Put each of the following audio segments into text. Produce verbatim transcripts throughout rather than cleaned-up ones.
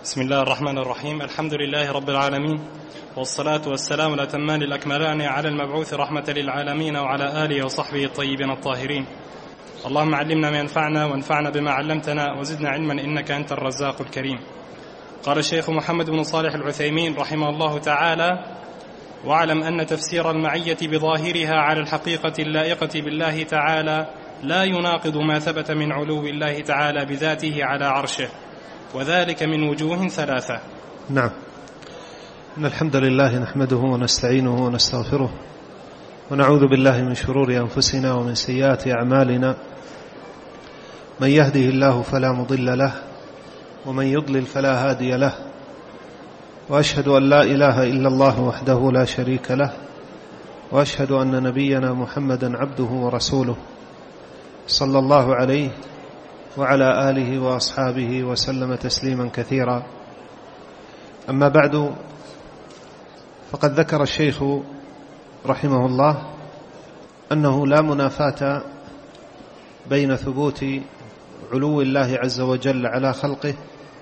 بسم الله الرحمن الرحيم. الحمد لله رب العالمين، والصلاة والسلام الأتمان الأكملان على المبعوث رحمة للعالمين وعلى آله وصحبه الطيبين الطاهرين. اللهم علمنا ما ينفعنا وانفعنا بما علمتنا وزدنا علما إنك أنت الرزاق الكريم. قال الشيخ محمد بن صالح العثيمين رحمه الله تعالى: واعلم أن تفسير المعية بظاهرها على الحقيقة اللائقة بالله تعالى لا يناقض ما ثبت من علو الله تعالى بذاته على عرشه، وذلك من وجوه ثلاثة. نعم. إن الحمد لله نحمده ونستعينه ونستغفره ونعوذ بالله من شرور أنفسنا ومن سيئات أعمالنا. من يهده الله فلا مضل له ومن يضلل فلا هادي له، وأشهد أن لا إله إلا الله وحده لا شريك له، وأشهد أن نبينا محمدا عبده ورسوله صلى الله عليه وعلى آله وأصحابه وسلم تسليما كثيرا. أما بعد، فقد ذكر الشيخ رحمه الله أنه لا منافاة بين ثبوت علو الله عز وجل على خلقه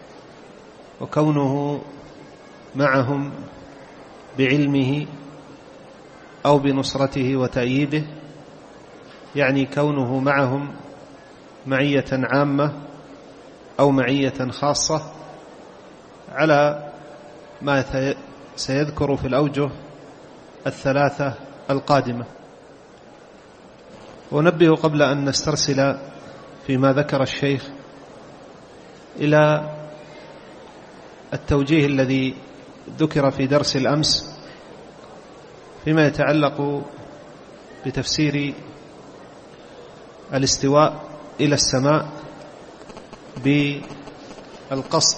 وكونه معهم بعلمه أو بنصرته وتأييده، يعني كونه معهم معية عامة أو معية خاصة، على ما سيذكر في الأوجه الثلاثة القادمة. ونبه قبل أن نسترسل فيما ذكر الشيخ إلى التوجيه الذي ذكر في درس الأمس فيما يتعلق بتفسير الاستواء إلى السماء بالقصد،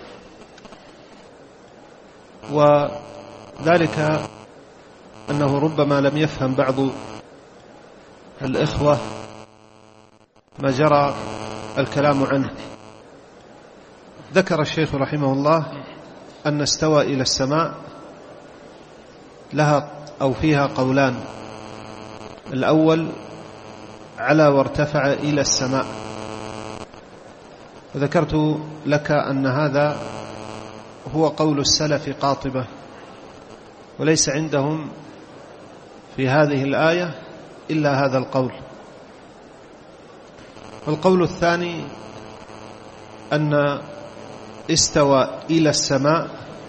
وذلك أنه ربما لم يفهم بعض الإخوة ما جرى الكلام عنه. ذكر الشيخ رحمه الله أن استوى إلى السماء لها أو فيها قولان: الأول على وارتفع إلى السماء، وذكرت لك أن هذا هو قول السلف قاطبة، وليس عندهم في هذه الآية إلا هذا القول. والقول الثاني أن استوى إلى السماء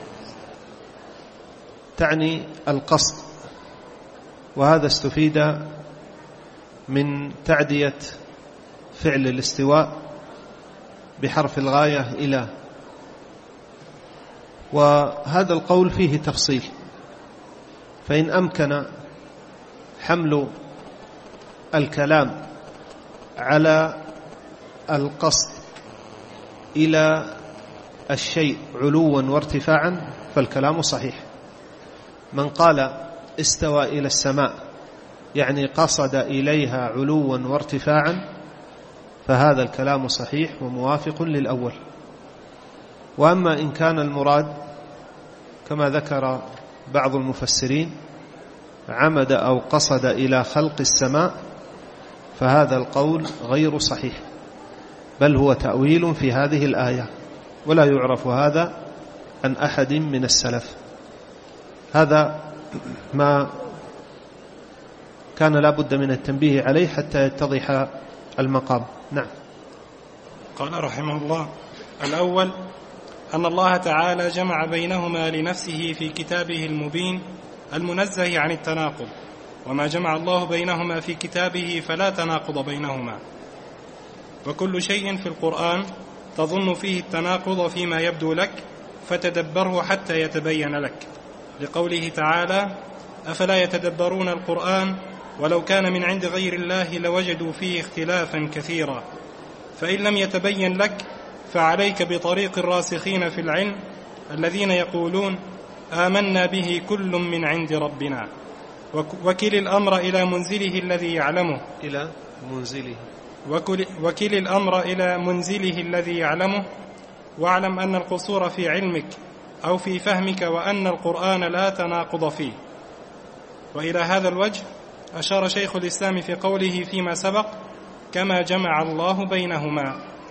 تعني القصد، وهذا استفيد من تعدية فعل الاستواء بحرف الغاية إلى، وهذا القول فيه تفصيل، فإن أمكن حمل الكلام على القصد إلى الشيء علوا وارتفاعا فالكلام صحيح. من قال استوى إلى السماء يعني قصد إليها علوا وارتفاعا فهذا الكلام صحيح وموافق للأول. وأما إن كان المراد كما ذكر بعض المفسرين عمد أو قصد إلى خلق السماء فهذا القول غير صحيح، بل هو تأويل في هذه الآية، ولا يعرف هذا عن أحد من السلف. هذا ما كان لا بد من التنبيه عليه حتى يتضح المقام. نعم. قال رحمه الله: الأول أن الله تعالى جمع بينهما لنفسه في كتابه المبين المنزه عن التناقض، وما جمع الله بينهما في كتابه فلا تناقض بينهما. وكل شيء في القرآن تظن فيه التناقض فيما يبدو لك فتدبره حتى يتبين لك، لقوله تعالى: أفلا يتدبرون القرآن ولو كان من عند غير الله لوجدوا فيه اختلافا كثيرا. فإن لم يتبين لك فعليك بطريق الراسخين في العلم الذين يقولون آمنا به كل من عند ربنا، وكل الأمر إلى منزله الذي يعلمه إلى منزله وكل الأمر إلى منزله الذي يعلمه، واعلم أن القصور في علمك أو في فهمك، وأن القرآن لا تناقض فيه. وإلى هذا الوجه أشار شيخ الإسلام في قوله فيما سبق: كما جمع الله بينهما.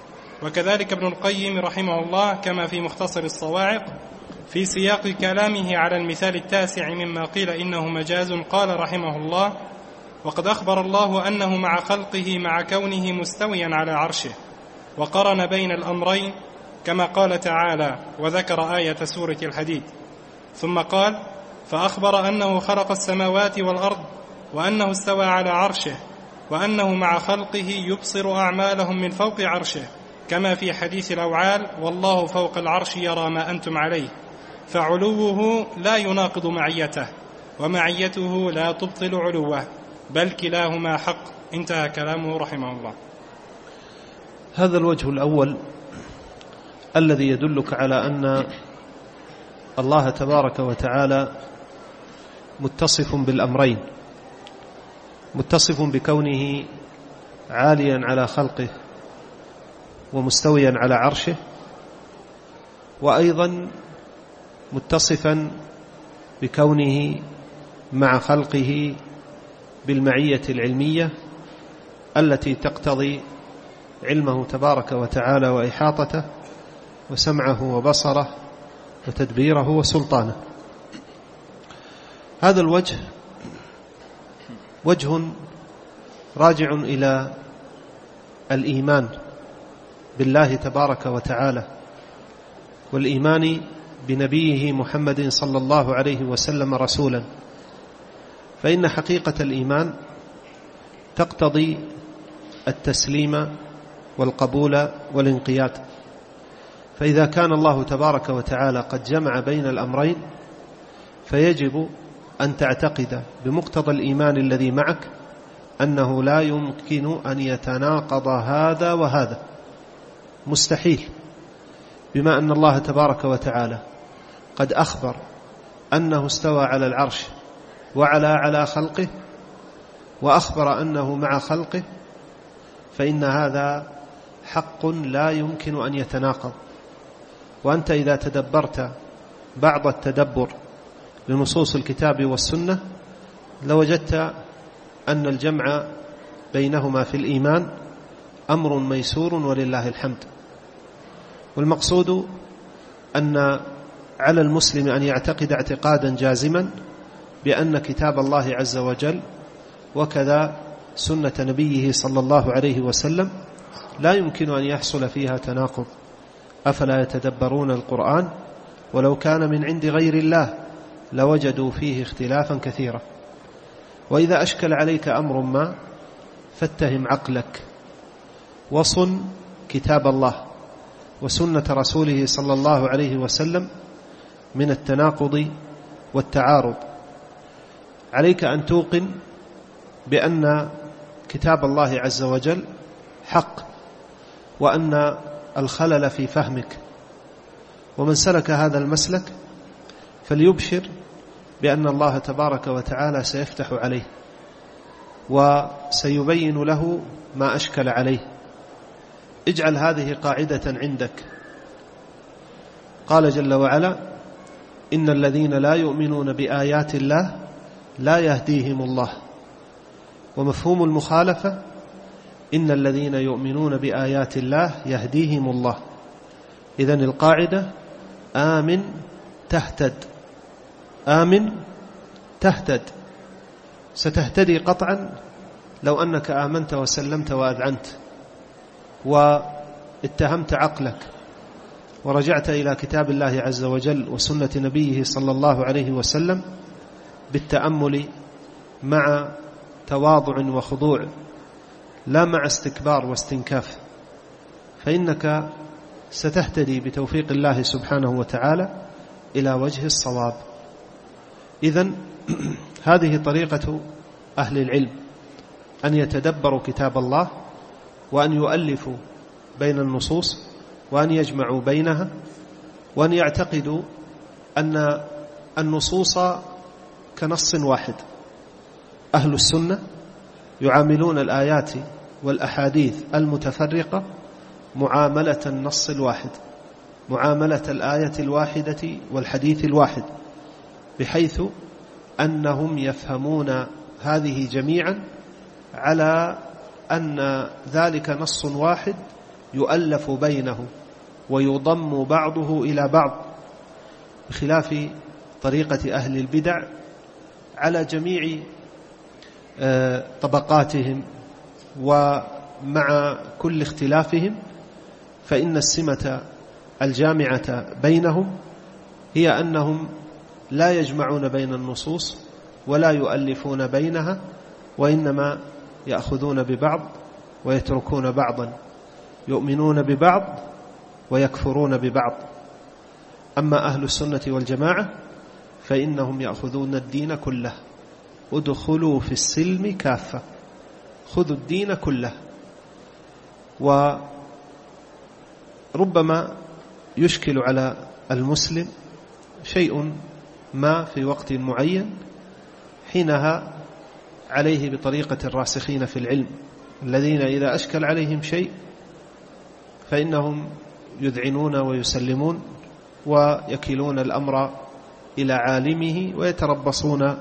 وكذلك ابن القيم رحمه الله كما في مختصر الصواعق في سياق كلامه على المثال التاسع مما قيل إنه مجاز قال رحمه الله: وقد أخبر الله أنه مع خلقه مع كونه مستويا على عرشه، وقرن بين الأمرين كما قال تعالى وذكر آية سورة الحديد، ثم قال: فأخبر أنه خلق السماوات والأرض وأنه استوى على عرشه وأنه مع خلقه يبصر أعمالهم من فوق عرشه كما في حديث الأوعال: والله فوق العرش يرى ما أنتم عليه، فعلوه لا يناقض معيته ومعيته لا تبطل علوه، بل كلاهما حق. انتهى كلامه رحمه الله. هذا الوجه الأول الذي يدلك على أن الله تبارك وتعالى متصف بالأمرين، متصف بكونه عاليا على خلقه ومستويا على عرشه، وأيضا متصفا بكونه مع خلقه بالمعية العلمية التي تقتضي علمه تبارك وتعالى وإحاطته وسمعه وبصره وتدبيره وسلطانه. هذا الوجه وجه راجع إلى الإيمان بالله تبارك وتعالى والإيمان بنبيه محمد صلى الله عليه وسلم رسولا، فإن حقيقة الإيمان تقتضي التسليم والقبول والانقياد. فإذا كان الله تبارك وتعالى قد جمع بين الأمرين فيجب أن تعتقد بمقتضى الإيمان الذي معك أنه لا يمكن أن يتناقض هذا وهذا، مستحيل، بما أن الله تبارك وتعالى قد أخبر أنه استوى على العرش وعلى على خلقه، وأخبر أنه مع خلقه، فإن هذا حق لا يمكن أن يتناقض. وأنت إذا تدبرت بعض التدبر لنصوص الكتاب والسنة لوجدت أن الجمع بينهما في الإيمان أمر ميسور ولله الحمد. والمقصود أن على المسلم أن يعتقد اعتقادا جازما بأن كتاب الله عز وجل وكذا سنة نبيه صلى الله عليه وسلم لا يمكن أن يحصل فيها تناقض. أفلا يتدبرون القرآن ولو كان من عند غير الله لوجدوا فيه اختلافا كثيرا. وإذا أشكل عليك أمر ما فاتهم عقلك وصن كتاب الله وسنة رسوله صلى الله عليه وسلم من التناقض والتعارض. عليك أن توقن بأن كتاب الله عز وجل حق، وأن الخلل في فهمك، ومن سلك هذا المسلك فليبشر بأن الله تبارك وتعالى سيفتح عليه وسيبين له ما أشكل عليه. اجعل هذه قاعدة عندك. قال جل وعلا: إن الذين لا يؤمنون بآيات الله لا يهديهم الله. ومفهوم المخالفة: إن الذين يؤمنون بآيات الله يهديهم الله. إذن القاعدة: آمن تهتد، آمن تهتد. ستهتدي قطعا لو أنك آمنت وسلمت وأذعنت واتهمت عقلك ورجعت إلى كتاب الله عز وجل وسنة نبيه صلى الله عليه وسلم بالتأمل مع تواضع وخضوع، لا مع استكبار واستنكاف، فإنك ستهتدي بتوفيق الله سبحانه وتعالى إلى وجه الصواب. إذن هذه طريقة أهل العلم، أن يتدبروا كتاب الله وأن يؤلفوا بين النصوص وأن يجمعوا بينها وأن يعتقدوا أن النصوص كنص واحد. أهل السنة يعاملون الآيات والأحاديث المتفرقة معاملة النص الواحد، معاملة الآية الواحدة والحديث الواحد، بحيث أنهم يفهمون هذه جميعا على أن ذلك نص واحد يؤلف بينه ويضم بعضه إلى بعض، بخلاف طريقة أهل البدع على جميع طبقاتهم ومع كل اختلافهم، فإن السمة الجامعة بينهم هي أنهم لا يجمعون بين النصوص ولا يؤلفون بينها، وإنما يأخذون ببعض ويتركون بعضا، يؤمنون ببعض ويكفرون ببعض. أما أهل السنة والجماعة فإنهم يأخذون الدين كله، ادخلوا في السلم كافة، خذوا الدين كله. وربما يشكل على المسلم شيء ما في وقت معين، حينها عليه بطريقة الراسخين في العلم الذين إذا أشكل عليهم شيء فإنهم يذعنون ويسلمون ويكلون الأمر إلى عالمه ويتربصون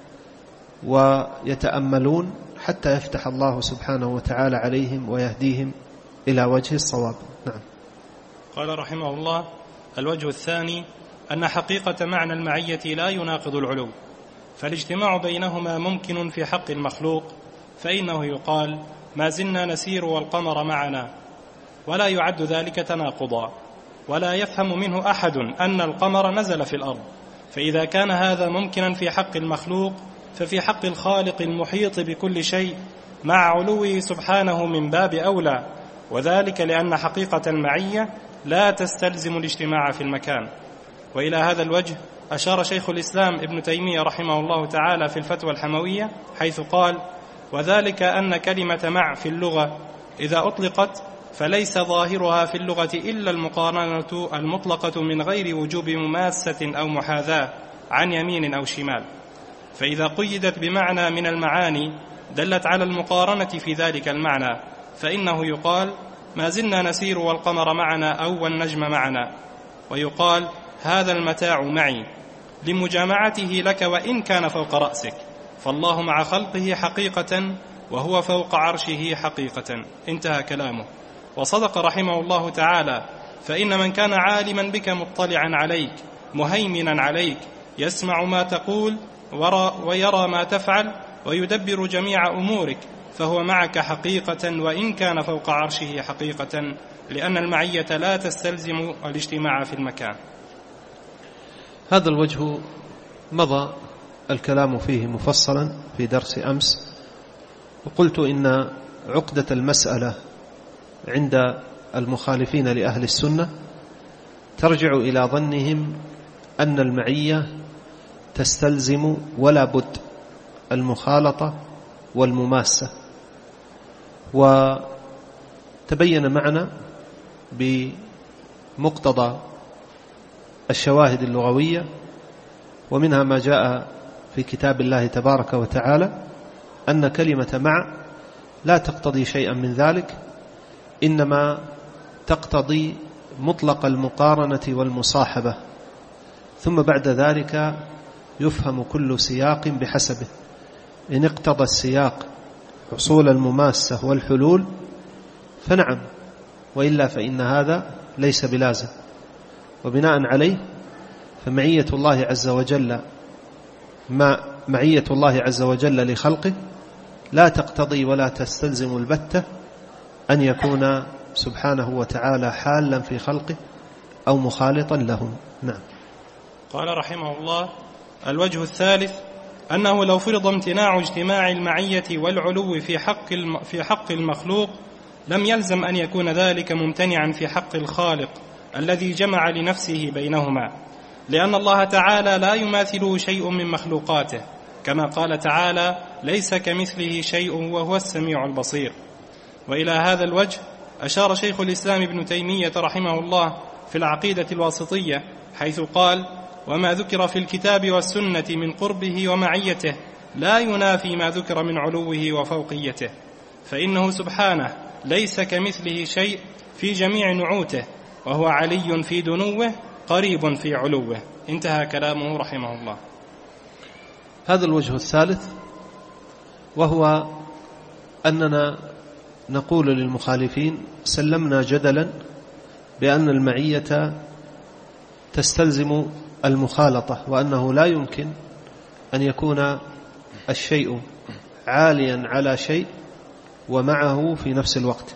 ويتأملون حتى يفتح الله سبحانه وتعالى عليهم ويهديهم إلى وجه الصواب. نعم. قال رحمه الله: الوجه الثاني أن حقيقة معنى المعية لا يناقض العلو، فالاجتماع بينهما ممكن في حق المخلوق، فإنه يقال: ما زلنا نسير والقمر معنا، ولا يعد ذلك تناقضا، ولا يفهم منه أحد أن القمر نزل في الأرض. فإذا كان هذا ممكنا في حق المخلوق، ففي حق الخالق المحيط بكل شيء مع علوه سبحانه من باب أولى، وذلك لأن حقيقة المعية لا تستلزم الاجتماع في المكان. وإلى هذا الوجه أشار شيخ الإسلام ابن تيمية رحمه الله تعالى في الفتوى الحموية، حيث قال: وذلك أن كلمة مع في اللغة إذا أطلقت فليس ظاهرها في اللغة إلا المقارنة المطلقة من غير وجوب مماسة أو محاذاة عن يمين أو شمال، فإذا قيدت بمعنى من المعاني دلت على المقارنة في ذلك المعنى، فإنه يقال: ما زلنا نسير والقمر معنا أو والنجم معنا، ويقال: هذا المتاع معي، لمجامعته لك وإن كان فوق رأسك، فالله مع خلقه حقيقة وهو فوق عرشه حقيقة. انتهى كلامه. وصدق رحمه الله تعالى، فإن من كان عالما بك مطلعا عليك مهيمنا عليك يسمع ما تقول ويرى ما تفعل ويدبر جميع أمورك، فهو معك حقيقة وإن كان فوق عرشه حقيقة، لأن المعية لا تستلزم الاجتماع في المكان. هذا الوجه مضى الكلام فيه مفصلا في درس أمس، وقلت إن عقدة المسألة عند المخالفين لأهل السنة ترجع إلى ظنهم أن المعية تستلزم ولا بد المخالطة والمماسة، وتبين معنا بمقتضى الشواهد اللغوية ومنها ما جاء في كتاب الله تبارك وتعالى أن كلمة مع لا تقتضي شيئا من ذلك، إنما تقتضي مطلق المقارنة والمصاحبة، ثم بعد ذلك يفهم كل سياق بحسبه. إن اقتضى السياق حصول المماسة والحلول فنعم، وإلا فإن هذا ليس بلازم. وبناء عليه فمعية الله عز وجل ما معية الله عز وجل لخلقه لا تقتضي ولا تستلزم البتة أن يكون سبحانه وتعالى حالا في خلقه أو مخالطا لهم. نعم. قال رحمه الله: الوجه الثالث أنه لو فرض امتناع اجتماع المعية والعلو في حق في حق المخلوق لم يلزم أن يكون ذلك ممتنعا في حق الخالق الذي جمع لنفسه بينهما، لأن الله تعالى لا يماثله شيء من مخلوقاته، كما قال تعالى: ليس كمثله شيء وهو السميع البصير. وإلى هذا الوجه أشار شيخ الإسلام ابن تيمية رحمه الله في العقيدة الواسطية، حيث قال: وما ذكر في الكتاب والسنة من قربه ومعيته لا ينافي ما ذكر من علوه وفوقيته، فإنه سبحانه ليس كمثله شيء في جميع نعوته، وهو علي في دنوه قريب في علوه. انتهى كلامه رحمه الله. هذا الوجه الثالث، وهو أننا نقول للمخالفين سلمنا جدلا بأن المعية تستلزم المخالطة، وأنه لا يمكن أن يكون الشيء عاليا على شيء ومعه في نفس الوقت.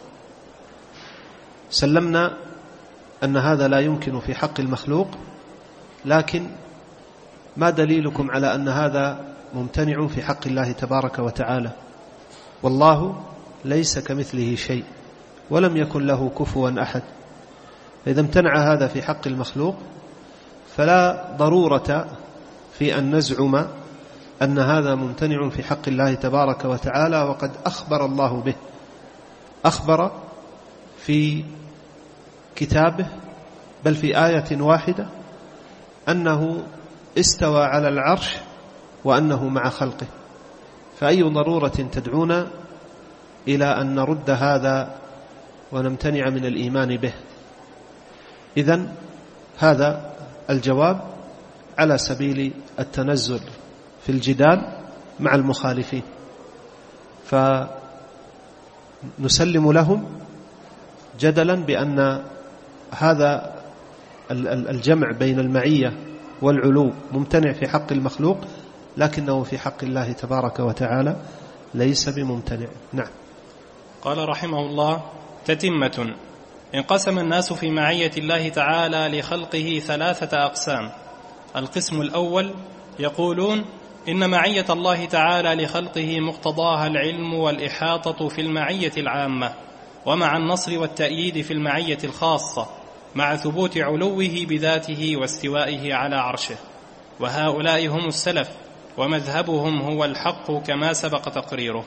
سلمنا أن هذا لا يمكن في حق المخلوق، لكن ما دليلكم على أن هذا ممتنع في حق الله تبارك وتعالى؟ والله ليس كمثله شيء ولم يكن له كفوا أحد. إذا امتنع هذا في حق المخلوق فلا ضرورة في أن نزعم أن هذا ممتنع في حق الله تبارك وتعالى، وقد أخبر الله به. أخبر في كتابه بل في آية واحدة أنه استوى على العرش وأنه مع خلقه، فأي ضرورة تدعونا إلى أن نرد هذا ونمتنع من الإيمان به؟ إذن هذا الجواب على سبيل التنزل في الجدال مع المخالفين، فنسلم لهم جدلا بأن هذا الجمع بين المعية والعلو ممتنع في حق المخلوق، لكنه في حق الله تبارك وتعالى ليس بممتنع. نعم. قال رحمه الله: تتمة. انقسم الناس في معية الله تعالى لخلقه ثلاثة أقسام. القسم الأول يقولون إن معية الله تعالى لخلقه مقتضاها العلم والإحاطة في المعية العامة، ومع النصر والتأييد في المعية الخاصة، مع ثبوت علوه بذاته واستوائه على عرشه. وهؤلاء هم السلف، ومذهبهم هو الحق كما سبق تقريره.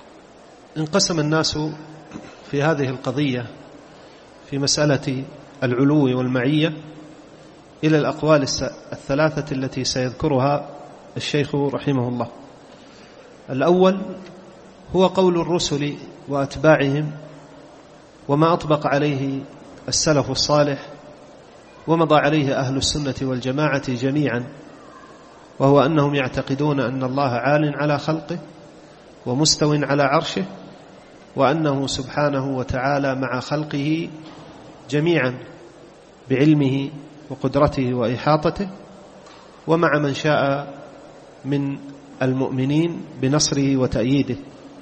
انقسم الناس في هذه القضية في مسألة العلو والمعية إلى الأقوال الثلاثة التي سيذكرها الشيخ رحمه الله. الأول هو قول الرسل وأتباعهم، وما أطبق عليه السلف الصالح ومضى عليه أهل السنة والجماعة جميعا، وهو أنهم يعتقدون أن الله عال على خلقه ومستو على عرشه، وأنه سبحانه وتعالى مع خلقه جميعا بعلمه وقدرته وإحاطته، ومع من شاء من المؤمنين بنصره وتأييده.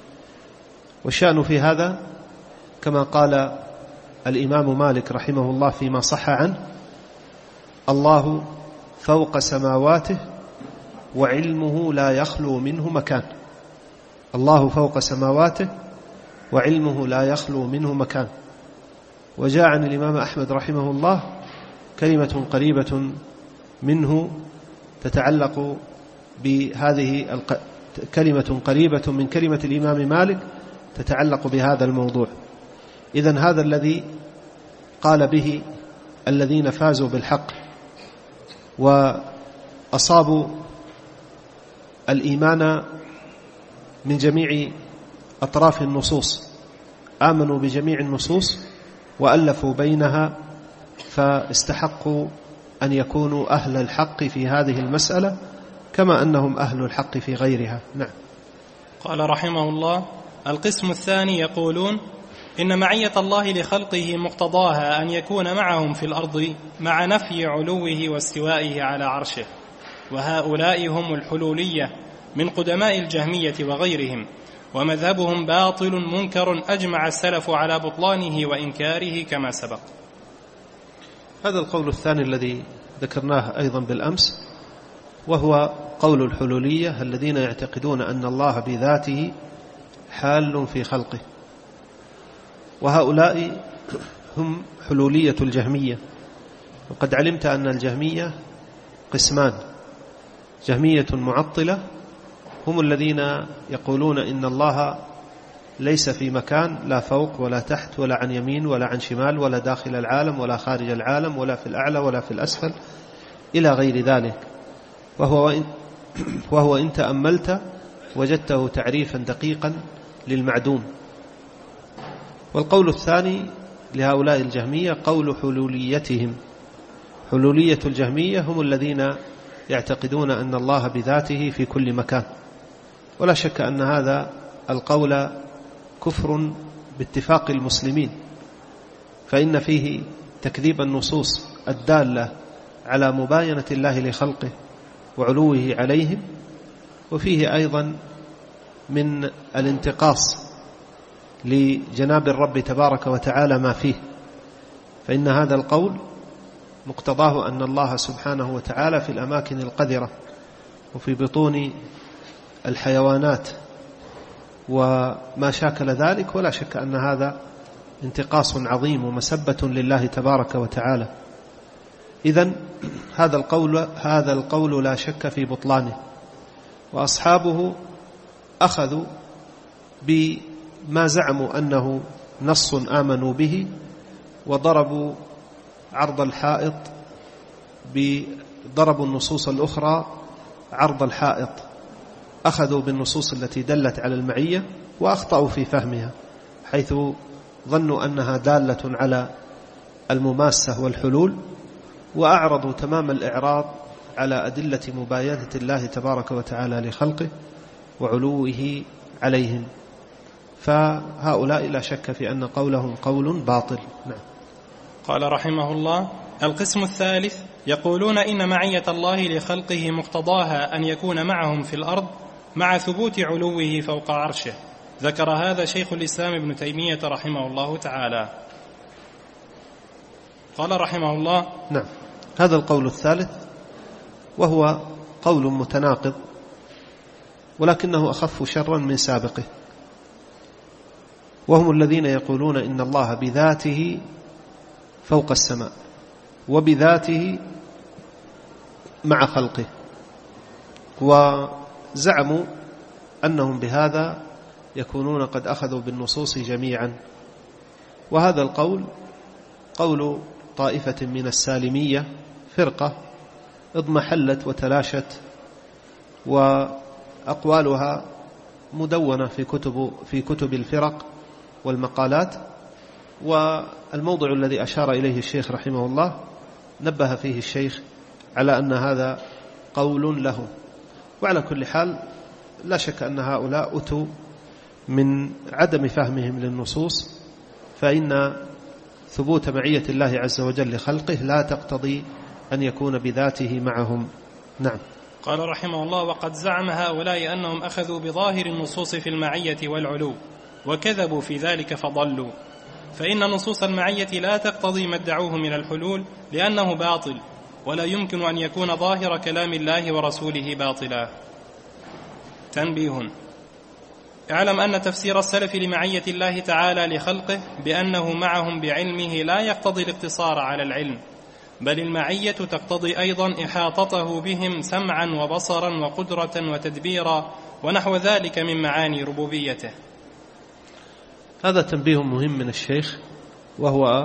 والشأن في هذا كما قال الإمام مالك رحمه الله فيما صح عنه: الله فوق سماواته وعلمه لا يخلو منه مكان. الله فوق سماواته وعلمه لا يخلو منه مكان. وجاء عن الإمام أحمد رحمه الله كلمة قريبة منه تتعلق بهذه الق... كلمة قريبة من كلمة الإمام مالك تتعلق بهذا الموضوع. إذن هذا الذي قال به الذين فازوا بالحق وأصابوا الإيمان من جميع أطراف النصوص، آمنوا بجميع النصوص وألفوا بينها، فاستحقوا أن يكونوا أهل الحق في هذه المسألة كما أنهم أهل الحق في غيرها. نعم. قال رحمه الله: القسم الثاني يقولون إن معية الله لخلقه مقتضاها أن يكون معهم في الأرض مع نفي علوه واستوائه على عرشه. وهؤلاء هم الحلولية من قدماء الجهمية وغيرهم، ومذهبهم باطل منكر أجمع السلف على بطلانه وإنكاره كما سبق. هذا القول الثاني الذي ذكرناه أيضا بالأمس، وهو قول الحلولية الذين يعتقدون أن الله بذاته حال في خلقه. وهؤلاء هم حلولية الجهمية. وقد علمت أن الجهمية قسمان: جهمية معطلة هم الذين يقولون إن الله ليس في مكان، لا فوق ولا تحت ولا عن يمين ولا عن شمال ولا داخل العالم ولا خارج العالم ولا في الأعلى ولا في الأسفل إلى غير ذلك، وهو إن, وهو إن تأملت وجدته تعريفا دقيقا للمعدوم. والقول الثاني لهؤلاء الجهمية قول حلوليتهم. حلولية الجهمية هم الذين يعتقدون أن الله بذاته في كل مكان، ولا شك أن هذا القول كفر باتفاق المسلمين، فإن فيه تكذيب النصوص الدالة على مباينة الله لخلقه وعلوه عليهم، وفيه أيضا من الانتقاص لجناب الرب تبارك وتعالى ما فيه، فإن هذا القول مقتضاه أن الله سبحانه وتعالى في الأماكن القذرة وفي بطون الحيوانات وما شاكل ذلك، ولا شك أن هذا انتقاص عظيم ومسبة لله تبارك وتعالى. إذن هذا القول هذا القول لا شك في بطلانه، وأصحابه أخذوا بما زعموا أنه نص آمنوا به، وضربوا عرض الحائط بضربوا النصوص الأخرى عرض الحائط، أخذوا بالنصوص التي دلت على المعية وأخطأوا في فهمها، حيث ظنوا أنها دالة على المماسة والحلول، وأعرضوا تمام الإعراض على أدلة مباينة الله تبارك وتعالى لخلقه وعلوه عليهم. فهؤلاء لا شك في أن قولهم قول باطل. نعم. قال رحمه الله: القسم الثالث يقولون إن معية الله لخلقه مقتضاها أن يكون معهم في الأرض مع ثبوت علوه فوق عرشه. ذكر هذا شيخ الإسلام ابن تيمية رحمه الله تعالى. قال رحمه الله: نعم، هذا القول الثالث وهو قول متناقض، ولكنه أخف شرا من سابقه، وهم الذين يقولون إن الله بذاته فوق السماء وبذاته مع خلقه، وزعموا أنهم بهذا يكونون قد أخذوا بالنصوص جميعا. وهذا القول قول طائفة من السالمية، فرقة اضمحلت وتلاشت، وأقوالها مدونة في كتب في كتب الفرق والمقالات. والموضع الذي أشار إليه الشيخ رحمه الله نبه فيه الشيخ على أن هذا قول له. وعلى كل حال لا شك أن هؤلاء أتوا من عدم فهمهم للنصوص، فإن ثبوت معية الله عز وجل لخلقه لا تقتضي أن يكون بذاته معهم. نعم. قال رحمه الله: وقد زعم هؤلاء أنهم أخذوا بظاهر النصوص في المعية والعلو، وكذبوا في ذلك فضلوا، فإن نصوص المعية لا تقتضي ما ادعوه من الحلول، لأنه باطل، ولا يمكن أن يكون ظاهر كلام الله ورسوله باطلا. تنبيه: اعلم أن تفسير السلف لمعية الله تعالى لخلقه بأنه معهم بعلمه لا يقتضي الاقتصار على العلم، بل المعية تقتضي أيضا إحاطته بهم سمعا وبصرا وقدرة وتدبيرا ونحو ذلك من معاني ربوبيته. هذا تنبيه مهم من الشيخ، وهو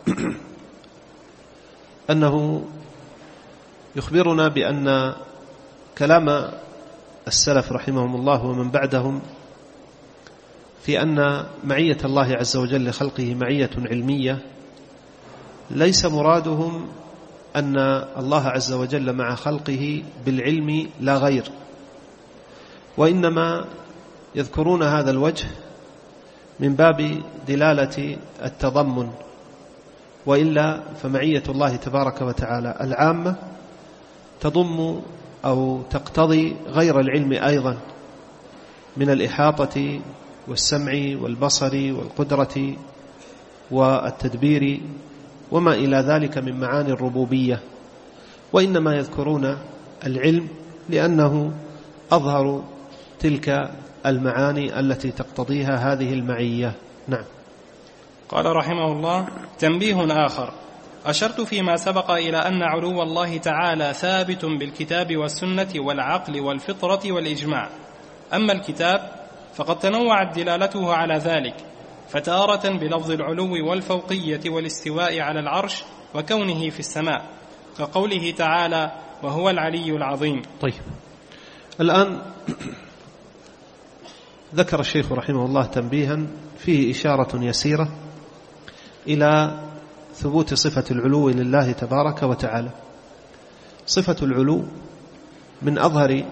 أنه يخبرنا بأن كلام السلف رحمهم الله ومن بعدهم في أن معية الله عز وجل لخلقه معية علمية، ليس مرادهم أن الله عز وجل مع خلقه بالعلم لا غير، وإنما يذكرون هذا الوجه من باب دلالة التضمن، وإلا فمعية الله تبارك وتعالى العامة تضم أو تقتضي غير العلم أيضا من الإحاطة والسمع والبصر والقدرة والتدبير وما إلى ذلك من معاني الربوبية، وإنما يذكرون العلم لأنه أظهر تلك المعاني التي تقتضيها هذه المعية. نعم. قال رحمه الله: تنبيه آخر: أشرت فيما سبق إلى أن علو الله تعالى ثابت بالكتاب والسنة والعقل والفطرة والإجماع. أما الكتاب فقد تنوعت دلالته على ذلك، فتارة بلفظ العلو والفوقية والاستواء على العرش وكونه في السماء، كقوله تعالى: وهو العلي العظيم. طيب، الآن ذكر الشيخ رحمه الله تنبيها فيه إشارة يسيرة إلى ثبوت صفة العلو لله تبارك وتعالى. صفة العلو من أظهر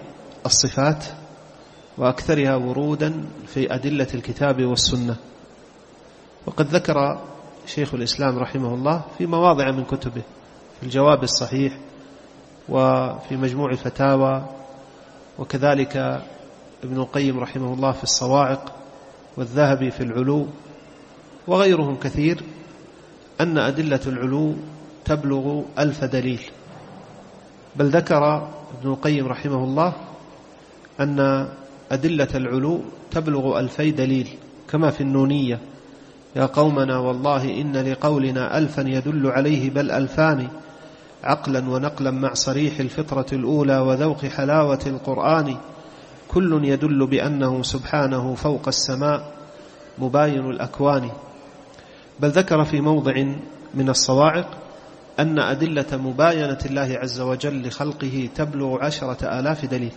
الصفات وأكثرها ورودا في أدلة الكتاب والسنة، وقد ذكر شيخ الإسلام رحمه الله في مواضع من كتبه في الجواب الصحيح وفي مجموع الفتاوى، وكذلك ابن القيم رحمه الله في الصواعق، والذهبي في العلو، وغيرهم كثير، أن أدلة العلو تبلغ ألف دليل. بل ذكر ابن القيم رحمه الله أن أدلة العلو تبلغ ألفي دليل، كما في النونية: يا قومنا والله إن لقولنا ألفا يدل عليه بل ألفان، عقلا ونقلا مع صريح الفطرة الأولى وذوق حلاوة القرآن، كل يدل بأنه سبحانه فوق السماء مباين الأكوان. بل ذكر في موضع من الصواعق أن أدلة مباينة الله عز وجل لخلقه تبلغ عشرة آلاف دليل.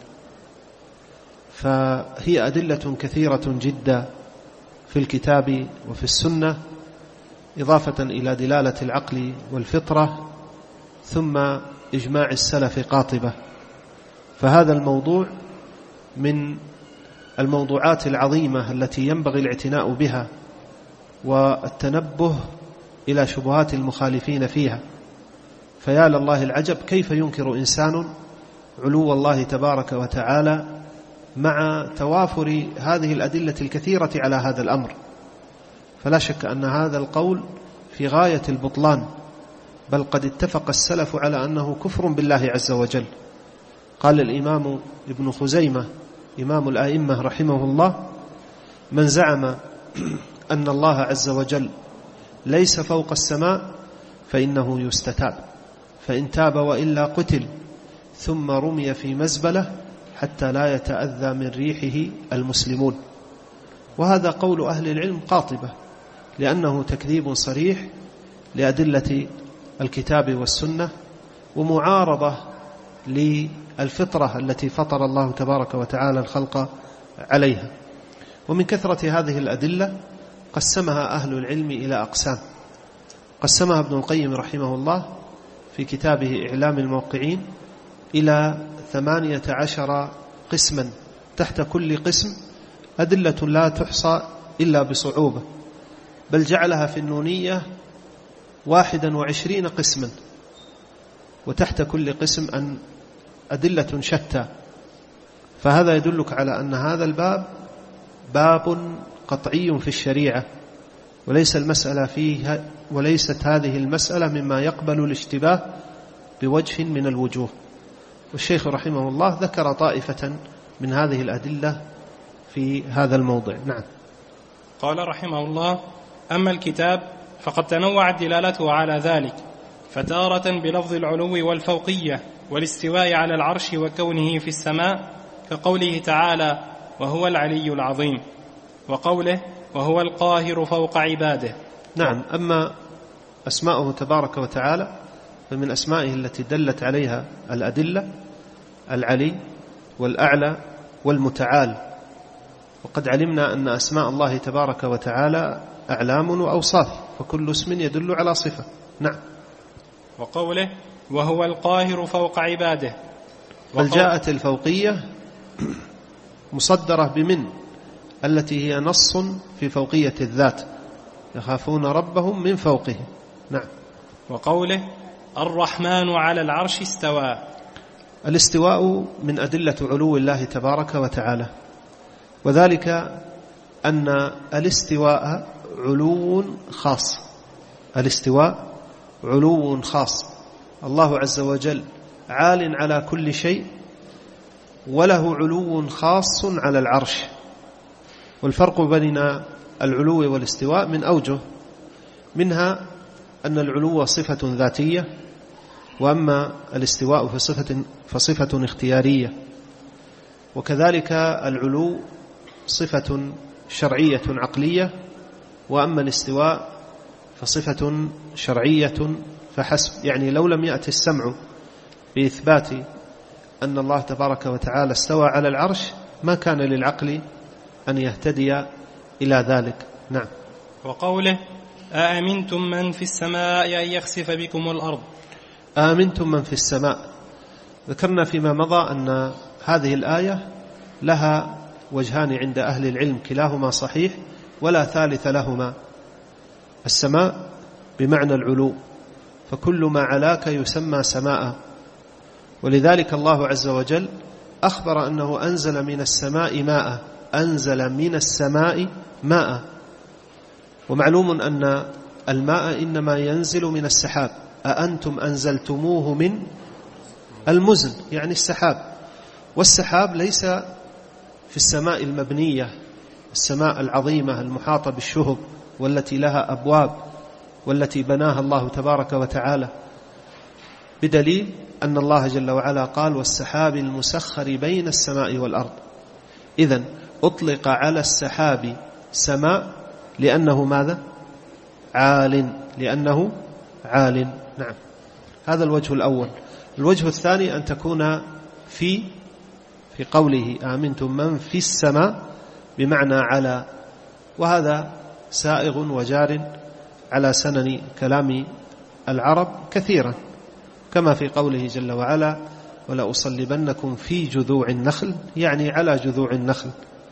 فهي أدلة كثيرة جدا في الكتاب وفي السنة، إضافة إلى دلالة العقل والفطرة، ثم إجماع السلف قاطبة. فهذا الموضوع من الموضوعات العظيمة التي ينبغي الاعتناء بها والتنبه إلى شبهات المخالفين فيها. فيا لله العجب كيف ينكر إنسان علو الله تبارك وتعالى مع توافر هذه الأدلة الكثيرة على هذا الأمر. فلا شك أن هذا القول في غاية البطلان، بل قد اتفق السلف على أنه كفر بالله عز وجل. قال الإمام ابن خزيمة إمام الآئمة رحمه الله: من زعم أن الله عز وجل ليس فوق السماء فإنه يستتاب، فإن تاب وإلا قتل، ثم رمي في مزبلة حتى لا يتأذى من ريحه المسلمون. وهذا قول أهل العلم قاطبة، لأنه تكذيب صريح لأدلة الكتاب والسنة، ومعارضة للفطرة التي فطر الله تبارك وتعالى الخلق عليها. ومن كثرة هذه الأدلة قسمها أهل العلم إلى أقسام. قسمها ابن القيم رحمه الله في كتابه إعلام الموقعين إلى ثمانية عشر قسما، تحت كل قسم أدلة لا تحصى إلا بصعوبة، بل جعلها في النونية واحدا وعشرين قسما، وتحت كل قسم أن أدلة شتى. فهذا يدلك على أن هذا الباب باب قطعي في الشريعة، وليس المسألة فيها وليست هذه المسألة مما يقبل الاشتباه بوجه من الوجوه. والشيخ رحمه الله ذكر طائفة من هذه الأدلة في هذا الموضع. نعم. قال رحمه الله: أما الكتاب فقد تنوعت دلالته على ذلك، فتارة بلفظ العلو والفوقية والاستواء على العرش وكونه في السماء، كقوله تعالى: وهو العلي العظيم، وقوله: وهو القاهر فوق عباده. نعم. أما أسماؤه تبارك وتعالى فمن أسمائه التي دلت عليها الأدلة العلي والأعلى والمتعال. وقد علمنا أن أسماء الله تبارك وتعالى أعلام وأوصاف، فكل اسم يدل على صفة. نعم. وقوله: وهو القاهر فوق عباده. بل جاءت الفوقية مصدرة بمن، التي هي نص في فوقية الذات: يخافون ربهم من فوقه. نعم. وقوله: الرحمن على العرش استوى. الاستواء من أدلة علو الله تبارك وتعالى، وذلك أن الاستواء علو خاص. الاستواء علو خاص، الله عز وجل عال على كل شيء، وله علو خاص على العرش. والفرق بين العلو والاستواء من أوجه، منها أن العلو صفة ذاتية، وأما الاستواء فصفة, فصفة اختيارية. وكذلك العلو صفة شرعية عقلية، وأما الاستواء فصفة شرعية فحسب. يعني لو لم يأتي السمع بإثبات أن الله تبارك وتعالى استوى على العرش ما كان للعقل أن يهتدي إلى ذلك. نعم. وقوله: أأمنتم من في السماء أن يخسف بكم الأرض. أأمنتم من في السماء، ذكرنا فيما مضى أن هذه الآية لها وجهان عند أهل العلم، كلاهما صحيح ولا ثالث لهما. السماء بمعنى العلو، فكل ما علاك يسمى سماء. ولذلك الله عز وجل أخبر أنه أنزل من السماء ماء، أنزل من السماء ماء. ومعلوم أن الماء إنما ينزل من السحاب، أأنتم أنزلتموه من المزن يعني السحاب، والسحاب ليس في السماء المبنية، السماء العظيمة المحاطة بالشهب والتي لها أبواب والتي بناها الله تبارك وتعالى، بدليل أن الله جل وعلا قال والسحاب المسخر بين السماء والأرض. إذن أطلق على السحاب سماء لأنه ماذا؟ عال، لأنه عال. نعم، هذا الوجه الأول. الوجه الثاني أن تكون في في قوله آمنتم من في السماء بمعنى على، وهذا سائغ وجار على سنن كلام العرب كثيرا، كما في قوله جل وعلا ولأصلبنكم في جذوع النخل، يعني على جذوع النخل.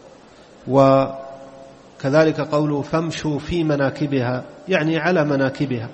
وكذلك قوله فامشوا في مناكبها، يعني على مناكبها.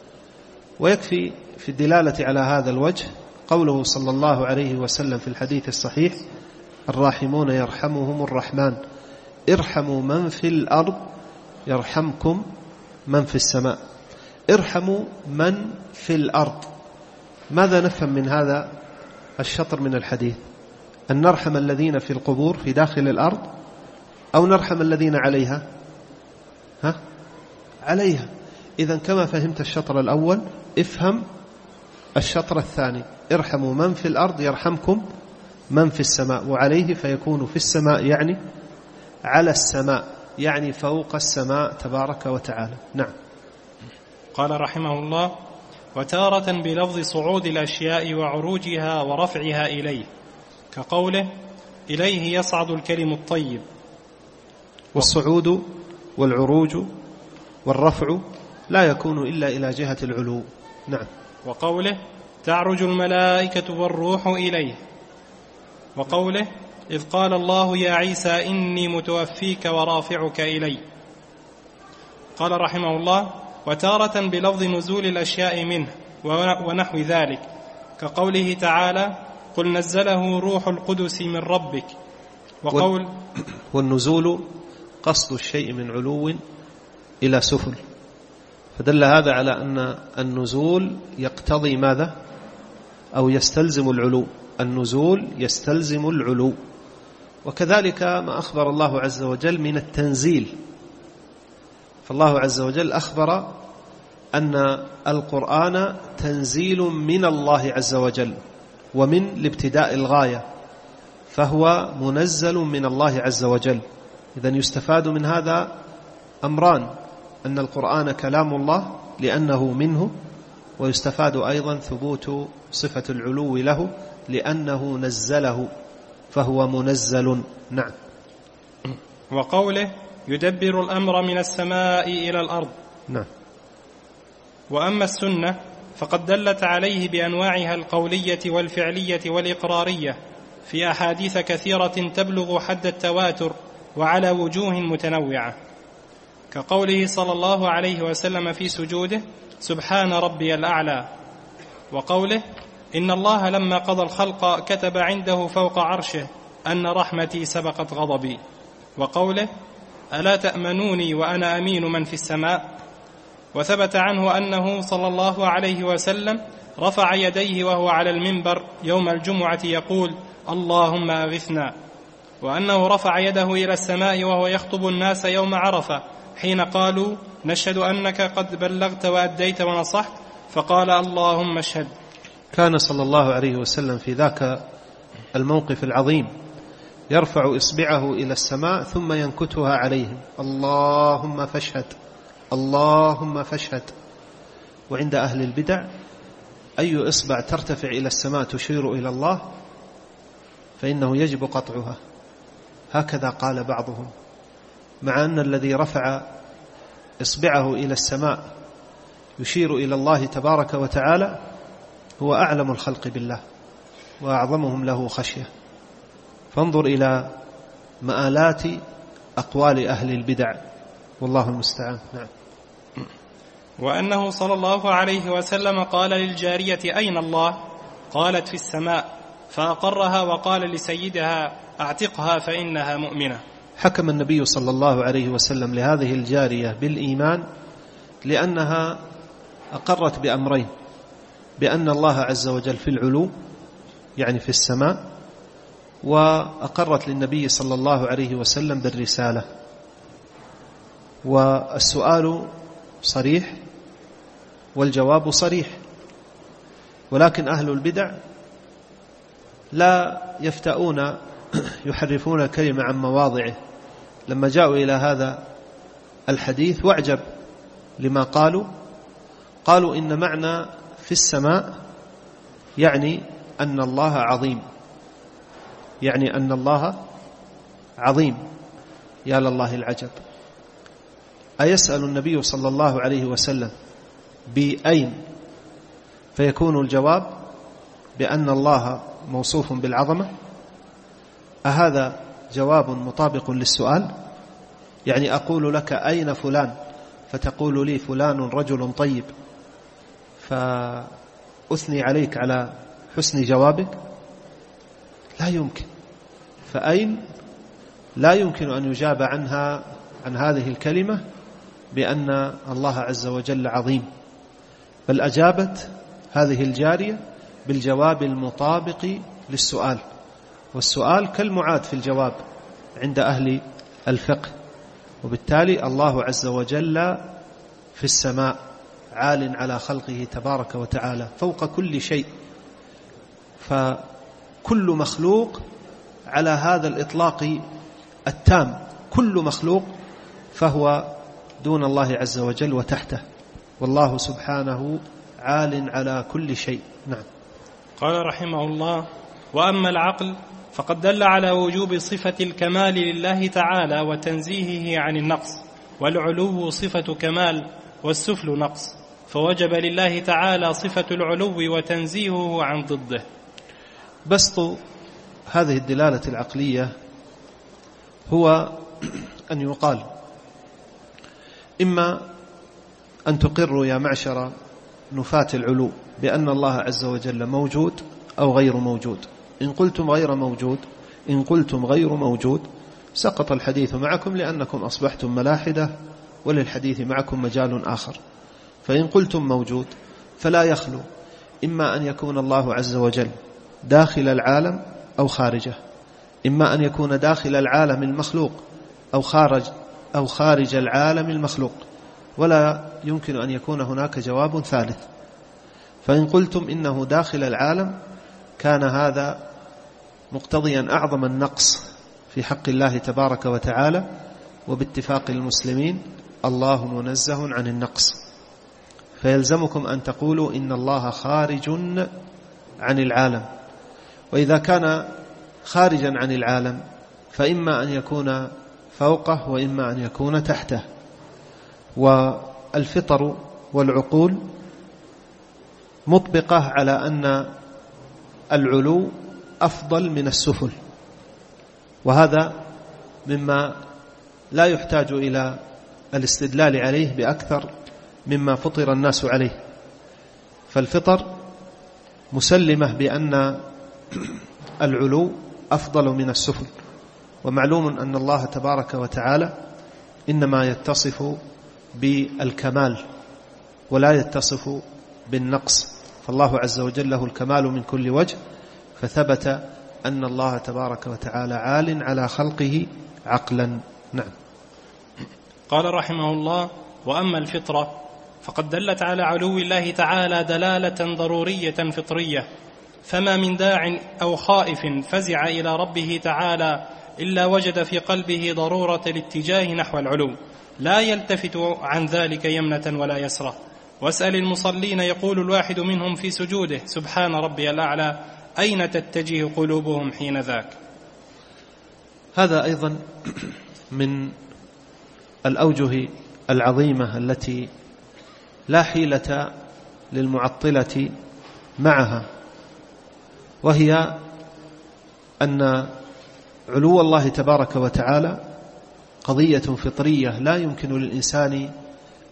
ويكفي في الدلالة على هذا الوجه قوله صلى الله عليه وسلم في الحديث الصحيح الراحمون يرحمهم الرحمن ارحموا من في الأرض يرحمكم من في السماء. ارحموا من في الأرض. ماذا نفهم من هذا الشطر من الحديث؟ أن نرحم الذين في القبور في داخل الأرض، أو نرحم الذين عليها؟ ها؟ عليها. إذن كما فهمت الشطر الأول افهم الشطر الثاني، ارحموا من في الأرض يرحمكم من في السماء. وعليه فيكون في السماء يعني على السماء، يعني فوق السماء تبارك وتعالى. نعم. قال رحمه الله وتارة بلفظ صعود الأشياء وعروجها ورفعها إليه، كقوله إليه يصعد الكلم الطيب. والصعود والعروج والرفع لا يكون إلا إلى جهة العلو. نعم. وقوله تعرج الملائكة والروح إليه. وقوله إذ قال الله يا عيسى إني متوفيك ورافعك إلي. قال رحمه الله وتارة بلفظ نزول الأشياء منه ونحو ذلك، كقوله تعالى قل نزله روح القدس من ربك. وقول والنزول قصد الشيء من علو إلى سفل، فدل هذا على أن النزول يقتضي ماذا؟ أو يستلزم العلو. النزول يستلزم العلو. وكذلك ما أخبر الله عز وجل من التنزيل، فالله عز وجل أخبر أن القرآن تنزيل من الله عز وجل ومن الابتداء الغاية، فهو منزل من الله عز وجل. إذن يستفاد من هذا أمران: أن القرآن كلام الله لأنه منه، ويستفاد أيضا ثبوت صفة العلو له لأنه نزله فهو منزل. نعم. وقوله يدبر الأمر من السماء إلى الأرض. نعم. وأما السنة فقد دلت عليه بأنواعها القولية والفعلية والإقرارية في أحاديث كثيرة تبلغ حد التواتر وعلى وجوه متنوعة، كقوله صلى الله عليه وسلم في سجوده سبحان ربي الأعلى. وقوله إن الله لما قضى الخلق كتب عنده فوق عرشه أن رحمتي سبقت غضبي. وقوله ألا تأمنوني وأنا أمين من في السماء. وثبت عنه أنه صلى الله عليه وسلم رفع يديه وهو على المنبر يوم الجمعة يقول اللهم أغثنا، وأنه رفع يده إلى السماء وهو يخطب الناس يوم عرفة حين قالوا نشهد أنك قد بلغت وأديت ونصحت، فقال اللهم اشهد. كان صلى الله عليه وسلم في ذاك الموقف العظيم يرفع إصبعه إلى السماء ثم ينكتها عليهم اللهم فاشهد اللهم فاشهد. وعند أهل البدع أي إصبع ترتفع إلى السماء تشير إلى الله فإنه يجب قطعها، هكذا قال بعضهم، مع أن الذي رفع إصبعه إلى السماء يشير إلى الله تبارك وتعالى هو أعلم الخلق بالله وأعظمهم له خشية. فانظر إلى مآلات أقوال أهل البدع والله المستعان. نعم. وأنه صلى الله عليه وسلم قال للجارية أين الله؟ قالت في السماء، فأقرها وقال لسيدها أعتقها فإنها مؤمنة. حكم النبي صلى الله عليه وسلم لهذه الجارية بالإيمان لأنها أقرت بأمرين: بأن الله عز وجل في العلو يعني في السماء، وأقرت للنبي صلى الله عليه وسلم بالرسالة. والسؤال صريح والجواب صريح، ولكن أهل البدع لا يفتؤون يحرفون الكلمة عن مواضعه. لما جاءوا إلى هذا الحديث واعجب لما قالوا، قالوا إن معنى في السماء يعني أن الله عظيم، يعني أن الله عظيم. يا لله العجب، أيسأل النبي صلى الله عليه وسلم بأين فيكون الجواب بأن الله موصوف بالعظمة؟ أهذا جواب مطابق للسؤال؟ يعني أقول لك أين فلان فتقول لي فلان رجل طيب فأثني عليك على حسن جوابك؟ لا يمكن. فأين لا يمكن أن يجاب عنها عن هذه الكلمة بأن الله عز وجل عظيم، بل أجابت هذه الجارية بالجواب المطابق للسؤال، والسؤال كالمعاد في الجواب عند أهل الفقه. وبالتالي الله عز وجل في السماء عال على خلقه تبارك وتعالى فوق كل شيء، فكل مخلوق على هذا الإطلاق التام، كل مخلوق فهو دون الله عز وجل وتحته، والله سبحانه عال على كل شيء. نعم. قال رحمه الله: وأما العقل فقد دل على وجوب صفة الكمال لله تعالى وتنزيهه عن النقص، والعلو صفة كمال والسفل نقص، فوجب لله تعالى صفة العلو وتنزيهه عن ضده. بسط هذه الدلالة العقلية هو أن يقال: إما أن تقروا يا معشر نفاة العلو بأن الله عز وجل موجود أو غير موجود. إن قلتم غير موجود إن قلتم غير موجود سقط الحديث معكم، لأنكم أصبحتم ملاحدة وللحديث معكم مجال آخر. فإن قلتم موجود فلا يخلو إما أن يكون الله عز وجل داخل العالم أو خارجه، إما أن يكون داخل العالم المخلوق أو خارج أو خارج العالم المخلوق، ولا يمكن أن يكون هناك جواب ثالث. فإن قلتم إنه داخل العالم كان هذا مقتضيا أعظم النقص في حق الله تبارك وتعالى، وباتفاق المسلمين الله منزه عن النقص، فيلزمكم أن تقولوا إن الله خارج عن العالم. وإذا كان خارجا عن العالم فإما أن يكون فوقه وإما أن يكون تحته. والفطر والعقول مطبقة على أن العلو أفضل من السفل، وهذا مما لا يحتاج إلى الاستدلال عليه بأكثر مما فطر الناس عليه. فالفطر مسلمة بأن العلو أفضل من السفل، ومعلوم أن الله تبارك وتعالى إنما يتصف بالكمال ولا يتصف بالنقص، فالله عز وجل له الكمال من كل وجه، فثبت أن الله تبارك وتعالى عال على خلقه عقلا. نعم. قال رحمه الله: وأما الفطرة فقد دلت على علو الله تعالى دلالة ضرورية فطرية، فما من داع أو خائف فزع إلى ربه تعالى إلا وجد في قلبه ضرورة الاتجاه نحو العلو، لا يلتفت عن ذلك يمنة ولا يسرة. واسأل المصلين يقول الواحد منهم في سجوده: سبحان ربي الأعلى، أين تتجه قلوبهم حين ذاك؟ هذا أيضا من الأوجه العظيمة التي لا حيلة للمعطلة معها، وهي أن علو الله تبارك وتعالى قضية فطرية لا يمكن للإنسان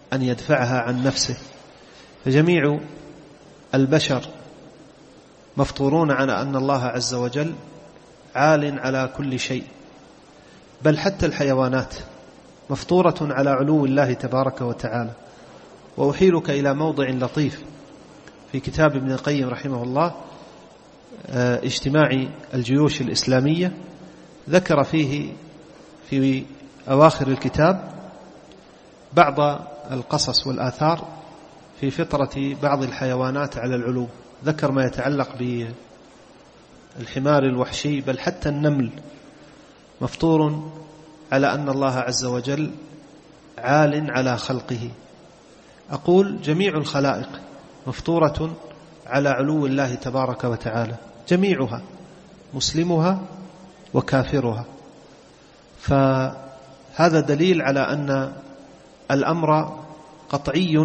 أن يدفعها عن نفسه. فجميع البشر مفطورون على أن الله عز وجل عال على كل شيء، بل حتى الحيوانات مفطورة على علو الله تبارك وتعالى. وأحيلك إلى موضع لطيف في كتاب ابن القيم رحمه الله، اجتماع الجيوش الإسلامية، ذكر فيه في أواخر الكتاب بعض القصص والآثار في فطرة بعض الحيوانات على العلو. ذكر ما يتعلق بالحمار الوحشي، بل حتى النمل مفطور على أن الله عز وجل عال على خلقه. أقول جميع الخلائق مفطورة على علو الله تبارك وتعالى، جميعها، مسلمها وكافرها. فهذا دليل على أن الأمر قطعي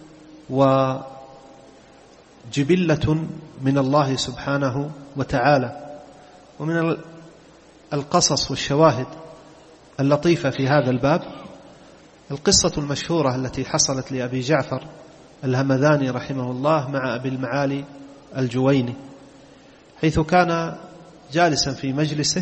وجبلة من الله سبحانه وتعالى. ومن القصص والشواهد اللطيفة في هذا الباب القصة المشهورة التي حصلت لأبي جعفر الهمذاني رحمه الله مع أبي المعالي الجويني، حيث كان جالسا في مجلسه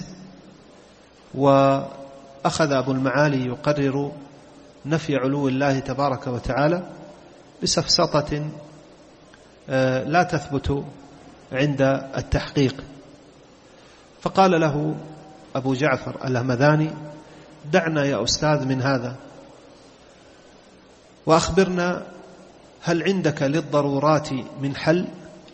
وأخذ أبو المعالي يقرر نفي علو الله تبارك وتعالى بسفسطة لا تثبت عند التحقيق. فقال له أبو جعفر الهمذاني: دعنا يا أستاذ من هذا، وأخبرنا هل عندك للضرورات من حل؟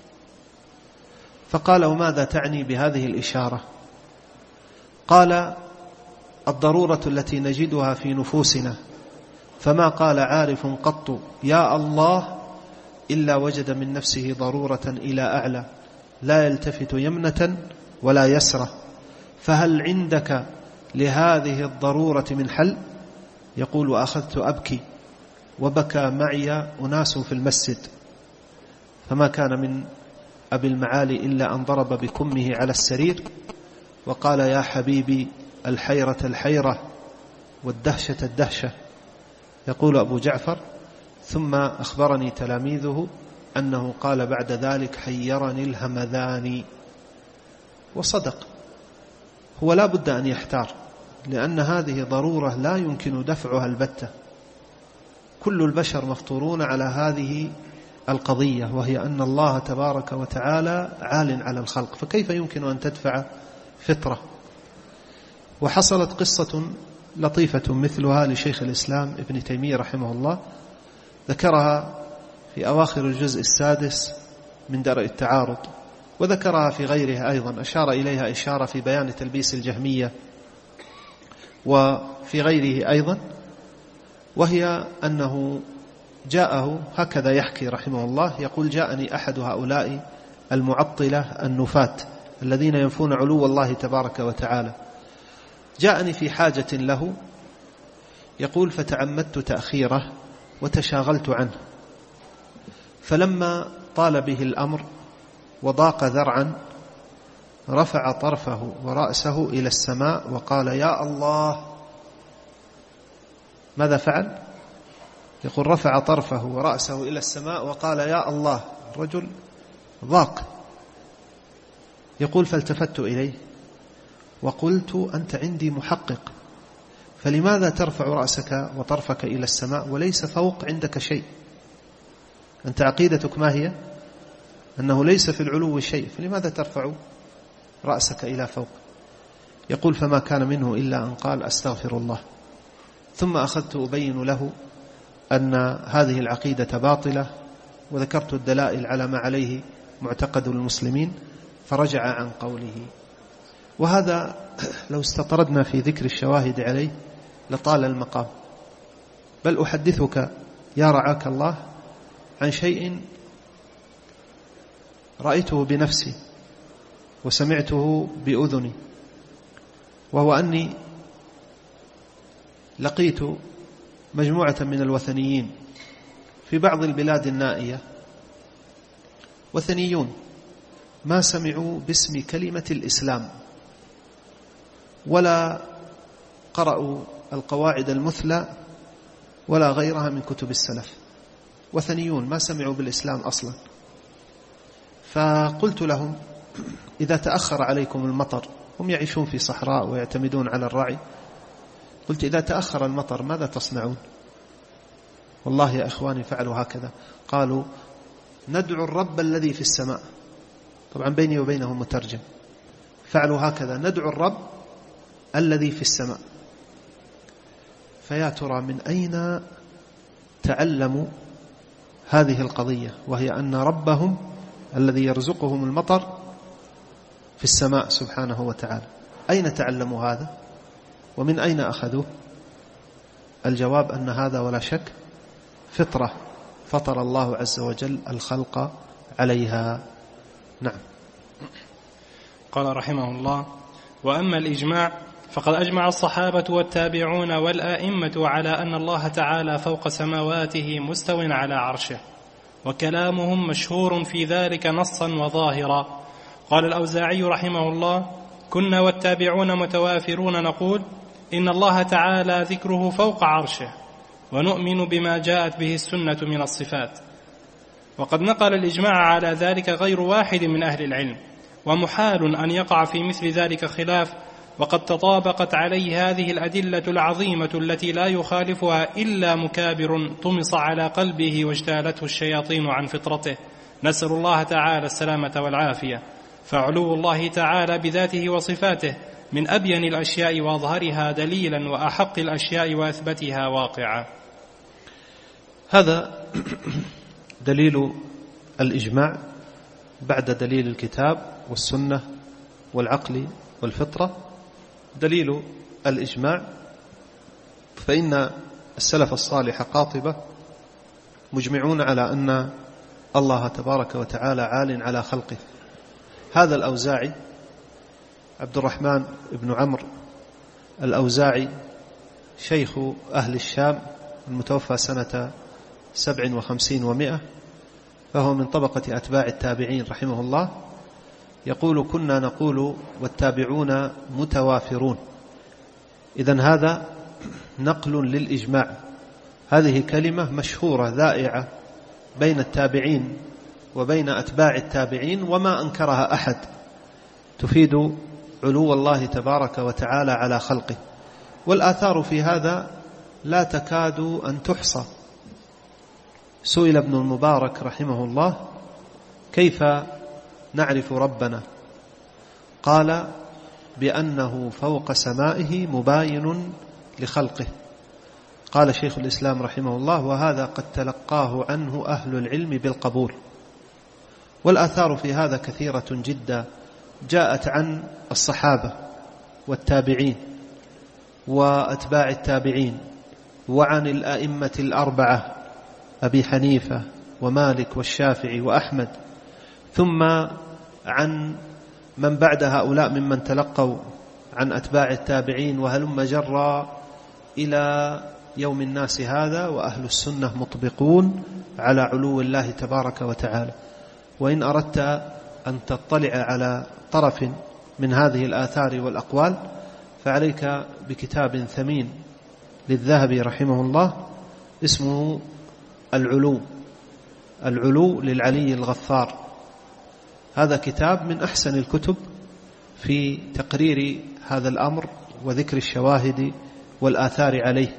فقال: وماذا تعني بهذه الإشارة؟ قال: الضرورة التي نجدها في نفوسنا، فما قال عارف قط يا الله إلا وجد من نفسه ضرورة إلى أعلى لا يلتفت يمنة ولا يسرة، فهل عندك لهذه الضرورة من حل؟ يقول: وأخذت أبكي، وبكى معي أناس في المسجد، فما كان من أبي المعالي إلا أن ضرب بكمه على السرير وقال: يا حبيبي، الحيرة الحيرة والدهشة الدهشة. يقول أبو جعفر: ثم أخبرني تلاميذه أنه قال بعد ذلك: حيرني الهمذاني. وصدق، هو لا بد أن يحتار، لأن هذه ضرورة لا يمكن دفعها البتة. كل البشر مفطورون على هذه القضية، وهي أن الله تبارك وتعالى عال على الخلق، فكيف يمكن أن تدفع فطرة؟ وحصلت قصة لطيفة مثلها لشيخ الإسلام ابن تيمية رحمه الله، ذكرها في أواخر الجزء السادس من درء التعارض، وذكرها في غيرها أيضا، أشار إليها إشارة في بيان تلبيس الجهمية وفي غيره أيضا، وهي أنه جاءه هكذا يحكي رحمه الله، يقول: جاءني أحد هؤلاء المعطلة النفاة الذين ينفون علو الله تبارك وتعالى، جاءني في حاجة له، يقول: فتعمدت تأخيره وتشاغلت عنه، فلما طال به الأمر وضاق ذرعا رفع طرفه ورأسه إلى السماء وقال: يا الله. ماذا فعل؟ يقول: رفع طرفه ورأسه إلى السماء وقال: يا الله. الرجل ضاق. يقول: فالتفت إليه وقلت: أنت عندي محقق، فلماذا ترفع رأسك وطرفك إلى السماء وليس فوق عندك شيء؟ أنت عقيدتك ما هي؟ أنه ليس في العلو شيء، فلماذا ترفع رأسك إلى فوق؟ يقول: فما كان منه إلا أن قال: أستغفر الله. ثم أخذت أبين له أن هذه العقيدة باطلة، وذكرت الدلائل على ما عليه معتقد المسلمين، فرجع عن قوله. وهذا لو استطردنا في ذكر الشواهد عليه لطال المقام، بل أحدثك يا رعاك الله عن شيء رأيته بنفسي وسمعته بأذني، وهو أني لقيت مجموعة من الوثنيين في بعض البلاد النائية، وثنيون ما سمعوا باسم كلمة الإسلام ولا قرأوا القواعد المثلى ولا غيرها من كتب السلف، وثنيون ما سمعوا بالإسلام أصلا. فقلت لهم: إذا تأخر عليكم المطر، هم يعيشون في صحراء ويعتمدون على الرعي، قلت: إذا تأخر المطر ماذا تصنعون؟ والله يا إخواني فعلوا هكذا. قالوا: ندعو الرب الذي في السماء. طبعا بيني وبينهم مترجم. فعلوا هكذا: ندعو الرب الذي في السماء. فيا ترى من أين تعلموا هذه القضية، وهي أن ربهم الذي يرزقهم المطر في السماء سبحانه وتعالى؟ أين تعلموا هذا ومن أين أخذوه؟ الجواب أن هذا ولا شك فطرة فطر الله عز وجل الخلق عليها. نعم. قال رحمه الله: وأما الإجماع فقد أجمع الصحابة والتابعون والآئمة على أن الله تعالى فوق سماواته مستو على عرشه، وكلامهم مشهور في ذلك نصا وظاهرا. قال الأوزاعي رحمه الله: كنا والتابعون متوافرون نقول إن الله تعالى ذكره فوق عرشه، ونؤمن بما جاءت به السنة من الصفات. وقد نقل الإجماع على ذلك غير واحد من أهل العلم، ومحال أن يقع في مثل ذلك خلاف، وقد تطابقت عليه هذه الأدلة العظيمة التي لا يخالفها إلا مكابر طمس على قلبه واجتالته الشياطين عن فطرته، نسأل الله تعالى السلامة والعافية. فعلو الله تعالى بذاته وصفاته من أبين الأشياء وأظهرها دليلا، وأحق الأشياء وأثبتها واقعا. هذا دليل الإجماع بعد دليل الكتاب والسنة والعقل والفطرة. دليل الإجماع: فإن السلف الصالح قاطبة مجمعون على أن الله تبارك وتعالى عال على خلقه. هذا الأوزاعي عبد الرحمن بن عمرو الأوزاعي شيخ أهل الشام، المتوفى سنة سبع وخمسين ومائة، فهو من طبقة أتباع التابعين رحمه الله. يقول: كنا نقول والتابعون متوافرون. إذن هذا نقل للإجماع. هذه كلمة مشهورة ذائعة بين التابعين وبين أتباع التابعين، وما أنكرها أحد، تفيد علو الله تبارك وتعالى على خلقه. والآثار في هذا لا تكاد أن تحصى. سئل ابن المبارك رحمه الله: كيف نعرف ربنا؟ قال: بأنه فوق سمائه مباين لخلقه. قال شيخ الإسلام رحمه الله: وهذا قد تلقاه عنه أهل العلم بالقبول. والآثار في هذا كثيرة جدا، جاءت عن الصحابة والتابعين وأتباع التابعين، وعن الأئمة الأربعة أبي حنيفة ومالك والشافعي وأحمد، ثم عن من بعد هؤلاء ممن تلقوا عن أتباع التابعين، وهلم جرى إلى يوم الناس هذا. وأهل السنة مطبقون على علو الله تبارك وتعالى. وإن أردت أن تطلع على طرف من هذه الآثار والأقوال فعليك بكتاب ثمين للذهبي رحمه الله اسمه العلو العلو للعلي الغفار. هذا كتاب من أحسن الكتب في تقرير هذا الأمر وذكر الشواهد والآثار عليه.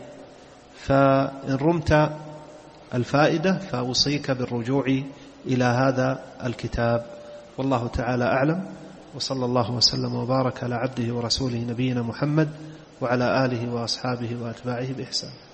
فإن رمت الفائدة فأوصيك بالرجوع إلى هذا الكتاب. والله تعالى أعلم، وصلى الله وسلم وبارك على عبده ورسوله نبينا محمد وعلى آله وأصحابه وأتباعه بإحسان.